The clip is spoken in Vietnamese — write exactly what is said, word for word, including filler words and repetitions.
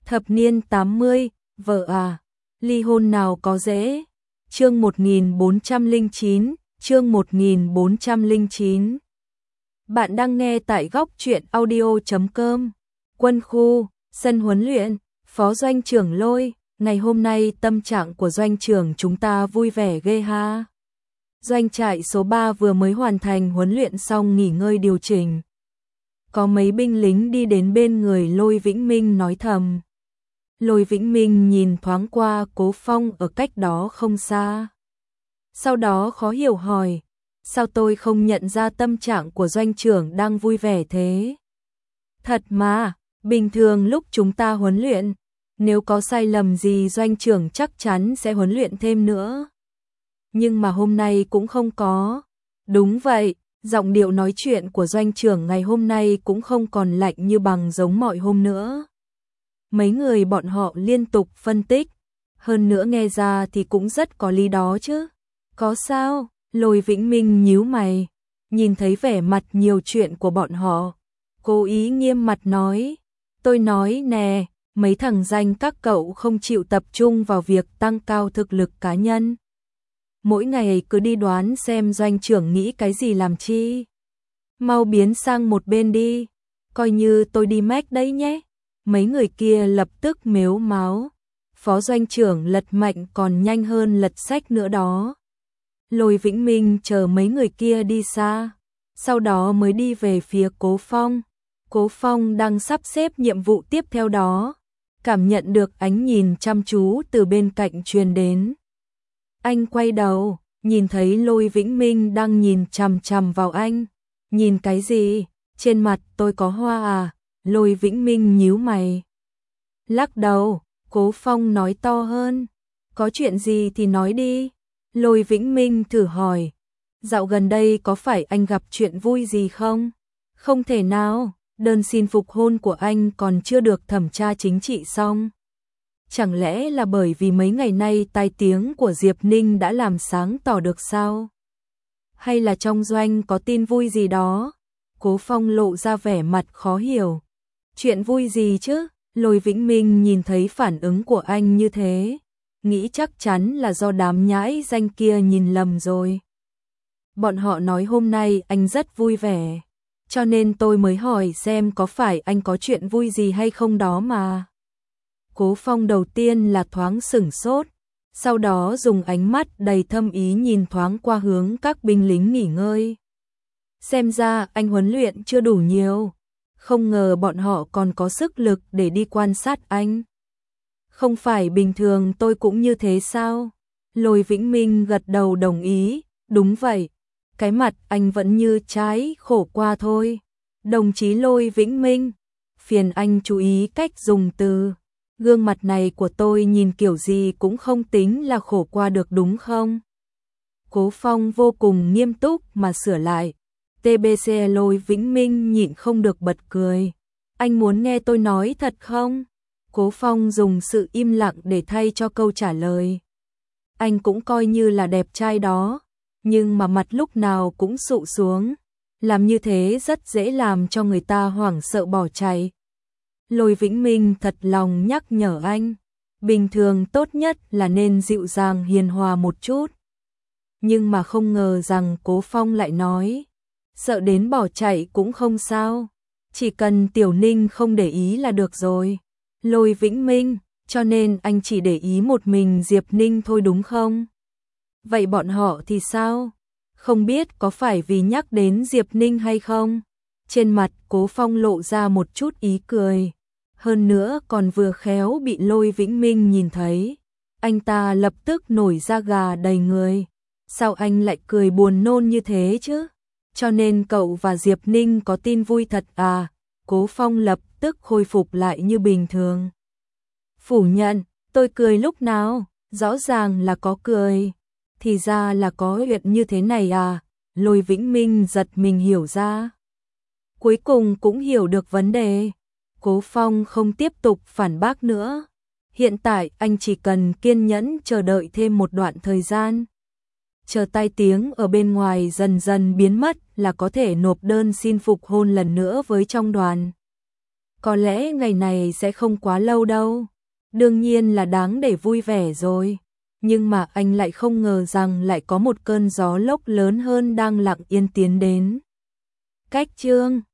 Thập niên tám mươi, vợ à, ly hôn nào có dễ. Chương một nghìn bốn trăm lẻ chín, chương một nghìn bốn trăm lẻ chín. Bạn đang nghe tại góc truyện audio chấm com. Quân khu, sân huấn luyện, Phó Doanh trưởng Lôi, ngày hôm nay tâm trạng của doanh trưởng chúng ta vui vẻ ghê ha. Doanh trại số ba vừa mới hoàn thành huấn luyện xong nghỉ ngơi điều chỉnh. Có mấy binh lính đi đến bên người Lôi Vĩnh Minh nói thầm. Lôi Vĩnh Minh nhìn thoáng qua Cố Phong ở cách đó không xa. Sau đó khó hiểu hỏi, sao tôi không nhận ra tâm trạng của doanh trưởng đang vui vẻ thế? Thật mà, bình thường lúc chúng ta huấn luyện, nếu có sai lầm gì doanh trưởng chắc chắn sẽ huấn luyện thêm nữa. Nhưng mà hôm nay cũng không có. Đúng vậy, giọng điệu nói chuyện của doanh trưởng ngày hôm nay cũng không còn lạnh như bằng giống mọi hôm nữa. Mấy người bọn họ liên tục phân tích, hơn nữa nghe ra thì cũng rất có lý đó chứ. Có sao? Lôi Vĩnh Minh nhíu mày, nhìn thấy vẻ mặt nhiều chuyện của bọn họ, cố ý nghiêm mặt nói, tôi nói nè, mấy thằng danh các cậu không chịu tập trung vào việc tăng cao thực lực cá nhân. Mỗi ngày cứ đi đoán xem doanh trưởng nghĩ cái gì làm chi. Mau biến sang một bên đi, coi như tôi đi mách đấy nhé. Mấy người kia lập tức mếu máo. Phó doanh trưởng lật mạnh còn nhanh hơn lật sách nữa đó. Lôi Vĩnh Minh chờ mấy người kia đi xa, sau đó mới đi về phía Cố Phong. Cố Phong đang sắp xếp nhiệm vụ tiếp theo đó, cảm nhận được ánh nhìn chăm chú từ bên cạnh truyền đến. Anh quay đầu, nhìn thấy Lôi Vĩnh Minh đang nhìn chằm chằm vào anh. Nhìn cái gì? Trên mặt tôi có hoa à? Lôi Vĩnh Minh nhíu mày. Lắc đầu, Cố Phong nói to hơn. Có chuyện gì thì nói đi. Lôi Vĩnh Minh thử hỏi. Dạo gần đây có phải anh gặp chuyện vui gì không? Không thể nào, đơn xin phục hôn của anh còn chưa được thẩm tra chính trị xong. Chẳng lẽ là bởi vì mấy ngày nay tai tiếng của Diệp Ninh đã làm sáng tỏ được sao? Hay là trong doanh có tin vui gì đó? Cố Phong lộ ra vẻ mặt khó hiểu. Chuyện vui gì chứ? Lôi Vĩnh Minh nhìn thấy phản ứng của anh như thế, nghĩ chắc chắn là do đám nhãi danh kia nhìn lầm rồi. Bọn họ nói hôm nay anh rất vui vẻ, cho nên tôi mới hỏi xem có phải anh có chuyện vui gì hay không đó mà. Cố Phong đầu tiên là thoáng sửng sốt, sau đó dùng ánh mắt đầy thâm ý nhìn thoáng qua hướng các binh lính nghỉ ngơi. Xem ra anh huấn luyện chưa đủ nhiều, không ngờ bọn họ còn có sức lực để đi quan sát anh. Không phải bình thường tôi cũng như thế sao? Lôi Vĩnh Minh gật đầu đồng ý, đúng vậy, cái mặt anh vẫn như trái khổ qua thôi. Đồng chí Lôi Vĩnh Minh, phiền anh chú ý cách dùng từ. Gương mặt này của tôi nhìn kiểu gì cũng không tính là khổ qua được đúng không? Cố Phong vô cùng nghiêm túc mà sửa lại. tê bê xê Lôi Vĩnh Minh nhịn không được bật cười. Anh muốn nghe tôi nói thật không? Cố Phong dùng sự im lặng để thay cho câu trả lời. Anh cũng coi như là đẹp trai đó, nhưng mà mặt lúc nào cũng sụ xuống. Làm như thế rất dễ làm cho người ta hoảng sợ bỏ chạy. Lôi Vĩnh Minh thật lòng nhắc nhở anh, bình thường tốt nhất là nên dịu dàng hiền hòa một chút. Nhưng mà không ngờ rằng Cố Phong lại nói, sợ đến bỏ chạy cũng không sao, chỉ cần Tiểu Ninh không để ý là được rồi. Lôi Vĩnh Minh, cho nên anh chỉ để ý một mình Diệp Ninh thôi đúng không? Vậy bọn họ thì sao? Không biết có phải vì nhắc đến Diệp Ninh hay không? Trên mặt Cố Phong lộ ra một chút ý cười. Hơn nữa còn vừa khéo bị Lôi Vĩnh Minh nhìn thấy. Anh ta lập tức nổi da gà đầy người. Sao anh lại cười buồn nôn như thế chứ? Cho nên cậu và Diệp Ninh có tin vui thật à? Cố Phong lập tức khôi phục lại như bình thường. Phủ nhận, tôi cười lúc nào? Rõ ràng là có cười. Thì ra là có chuyện như thế này à? Lôi Vĩnh Minh giật mình hiểu ra. Cuối cùng cũng hiểu được vấn đề. Cố Phong không tiếp tục phản bác nữa. Hiện tại anh chỉ cần kiên nhẫn chờ đợi thêm một đoạn thời gian. Chờ tai tiếng ở bên ngoài dần dần biến mất là có thể nộp đơn xin phục hôn lần nữa với trong đoàn. Có lẽ ngày này sẽ không quá lâu đâu. Đương nhiên là đáng để vui vẻ rồi. Nhưng mà anh lại không ngờ rằng lại có một cơn gió lốc lớn hơn đang lặng yên tiến đến. Cách chương